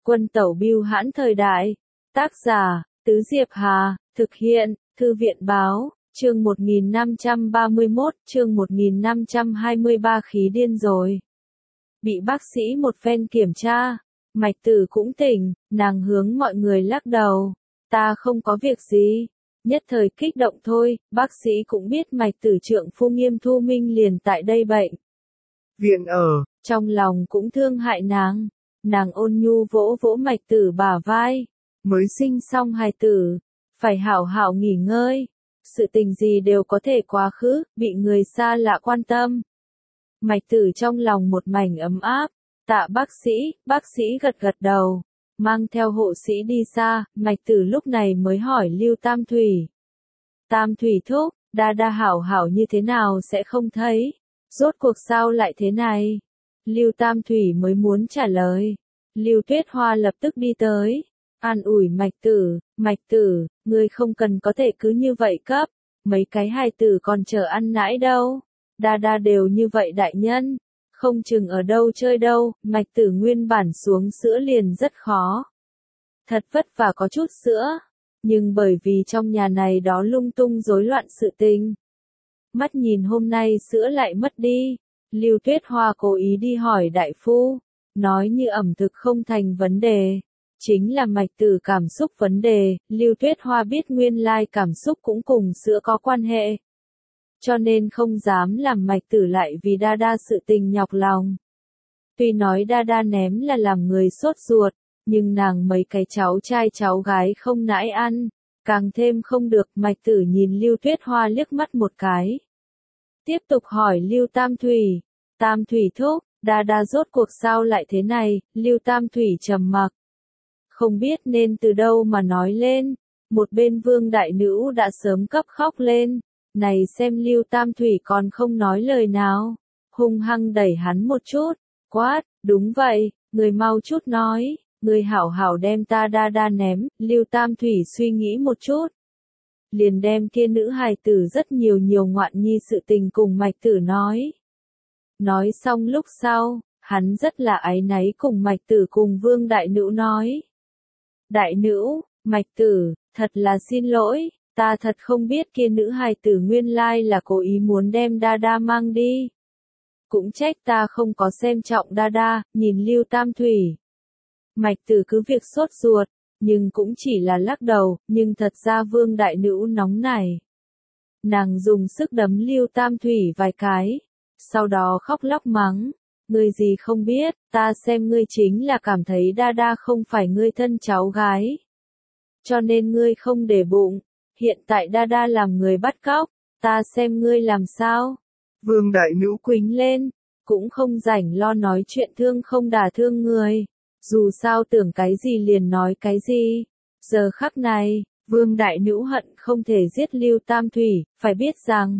Quân tẩu bưu hãn thời đại. Tác giả, Tứ Diệp Hà, thực hiện, Thư viện báo, chương 1531, chương 1523 khí điên rồi. Bị bác sĩ một phen kiểm tra, Mạch Tử cũng tỉnh, nàng hướng mọi người lắc đầu. Ta không có việc gì. Nhất thời kích động thôi, bác sĩ cũng biết Mạch Tử trượng phu Nghiêm Thu Minh liền tại đây bệnh viện ở, trong lòng cũng thương hại nàng. Nàng ôn nhu vỗ vỗ Mạch Tử bả vai, mới sinh xong hài tử, phải hảo hảo nghỉ ngơi, sự tình gì đều có thể quá khứ, bị người xa lạ quan tâm. Mạch Tử trong lòng một mảnh ấm áp, tạ bác sĩ gật gật đầu, mang theo hộ sĩ đi xa, Mạch Tử lúc này mới hỏi Lưu Tam Thủy. Tam Thủy thúc, đa hảo hảo như thế nào sẽ không thấy, rốt cuộc sao lại thế này? Lưu Tam Thủy mới muốn trả lời. Lưu Tuyết Hoa lập tức đi tới, an ủi Mạch Tử, ngươi không cần có thể cứ như vậy cấp, mấy cái hài tử còn chờ ăn nãi đâu, đa đều như vậy đại nhân, không chừng ở đâu chơi đâu. Mạch Tử nguyên bản xuống sữa liền rất khó, thật vất vả có chút sữa, nhưng bởi vì trong nhà này đó lung tung rối loạn sự tình, mắt nhìn hôm nay sữa lại mất đi. Lưu Tuyết Hoa cố ý đi hỏi đại phu, nói như ẩm thực không thành vấn đề, chính là Mạch Tử cảm xúc vấn đề. Lưu Tuyết Hoa biết nguyên lai cảm xúc cũng cùng sữa có quan hệ, cho nên không dám làm Mạch Tử lại vì đa sự tình nhọc lòng. Tuy nói đa ném là làm người sốt ruột, nhưng nàng mấy cái cháu trai cháu gái không nãi ăn, càng thêm không được. Mạch Tử nhìn Lưu Tuyết Hoa liếc mắt một cái, tiếp tục hỏi Lưu Tam Thủy. Tam Thủy thúc, đa rốt cuộc sao lại thế này? Lưu Tam Thủy trầm mặc, không biết nên từ đâu mà nói lên. Một bên Vương đại nữ đã sớm cấp khóc lên, này xem Lưu Tam Thủy còn không nói lời nào, hung hăng đẩy hắn một chút, quát, đúng vậy, người mau chút nói, người hảo hảo đem ta đa ném. Lưu Tam Thủy suy nghĩ một chút, liền đem kia nữ hài tử rất nhiều ngoạn nhi sự tình cùng Mạch Tử nói. Nói xong lúc sau, hắn rất là áy náy cùng Mạch Tử cùng Vương đại nữ nói. Đại nữ, Mạch Tử, thật là xin lỗi, ta thật không biết kia nữ hài tử nguyên lai là cố ý muốn đem đa mang đi. Cũng trách ta không có xem trọng đa. Nhìn Lưu Tam Thủy, Mạch Tử cứ việc sốt ruột, nhưng cũng chỉ là lắc đầu. Nhưng thật ra Vương đại nữ nóng nảy, nàng dùng sức đấm Lưu Tam Thủy vài cái, sau đó khóc lóc mắng, ngươi gì không biết, ta xem ngươi chính là cảm thấy đa không phải ngươi thân cháu gái, cho nên ngươi không để bụng, hiện tại đa làm người bắt cóc, ta xem ngươi làm sao. Vương đại nữ quính lên, cũng không rảnh lo nói chuyện thương không đả thương người, dù sao tưởng cái gì liền nói cái gì. Giờ khắc này, Vương đại nữ hận không thể giết Lưu Tam Thủy, phải biết rằng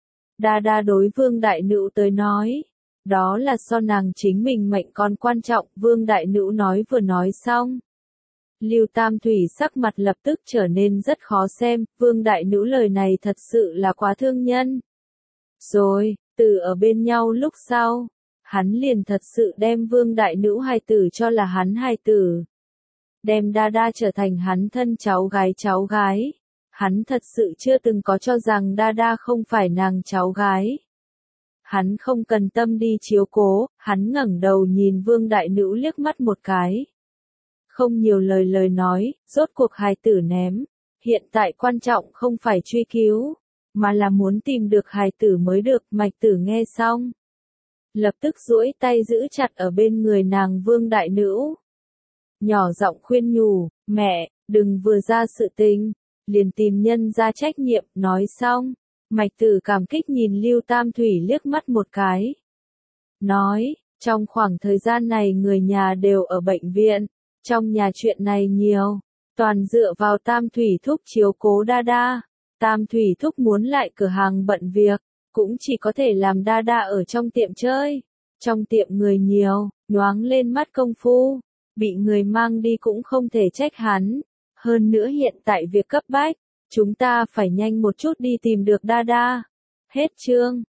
đa đối Vương đại nữ tới nói, đó là so nàng chính mình mệnh còn quan trọng. Vương đại nữ nói vừa nói xong, Lưu Tam Thủy sắc mặt lập tức trở nên rất khó xem. Vương đại nữ lời này thật sự là quá thương nhân. Rồi, từ ở bên nhau lúc sau, hắn liền thật sự đem Vương đại nữ hài tử cho là hắn hài tử, đem đa trở thành hắn thân cháu gái. Hắn thật sự chưa từng có cho rằng đa không phải nàng cháu gái. Hắn không cần tâm đi chiếu cố, hắn ngẩng đầu nhìn Vương đại nữ liếc mắt một cái. Không nhiều lời nói, rốt cuộc hài tử ném. Hiện tại quan trọng không phải truy cứu, mà là muốn tìm được hài tử mới được. Mạch Tử nghe xong, lập tức duỗi tay giữ chặt ở bên người nàng Vương đại nữ, nhỏ giọng khuyên nhủ, mẹ, đừng vừa ra sự tình, liền tìm nhân ra trách nhiệm. Nói xong, Mạch Tử cảm kích nhìn Lưu Tam Thủy liếc mắt một cái, nói, trong khoảng thời gian này người nhà đều ở bệnh viện, trong nhà chuyện này nhiều, toàn dựa vào Tam Thủy thúc chiếu cố đa. Tam Thủy thúc muốn lại cửa hàng bận việc, cũng chỉ có thể làm đa ở trong tiệm chơi. Trong tiệm người nhiều, nhoáng lên mắt công phu, bị người mang đi cũng không thể trách hắn. Hơn nữa hiện tại việc cấp bách, chúng ta phải nhanh một chút đi tìm được đa. Hết chương.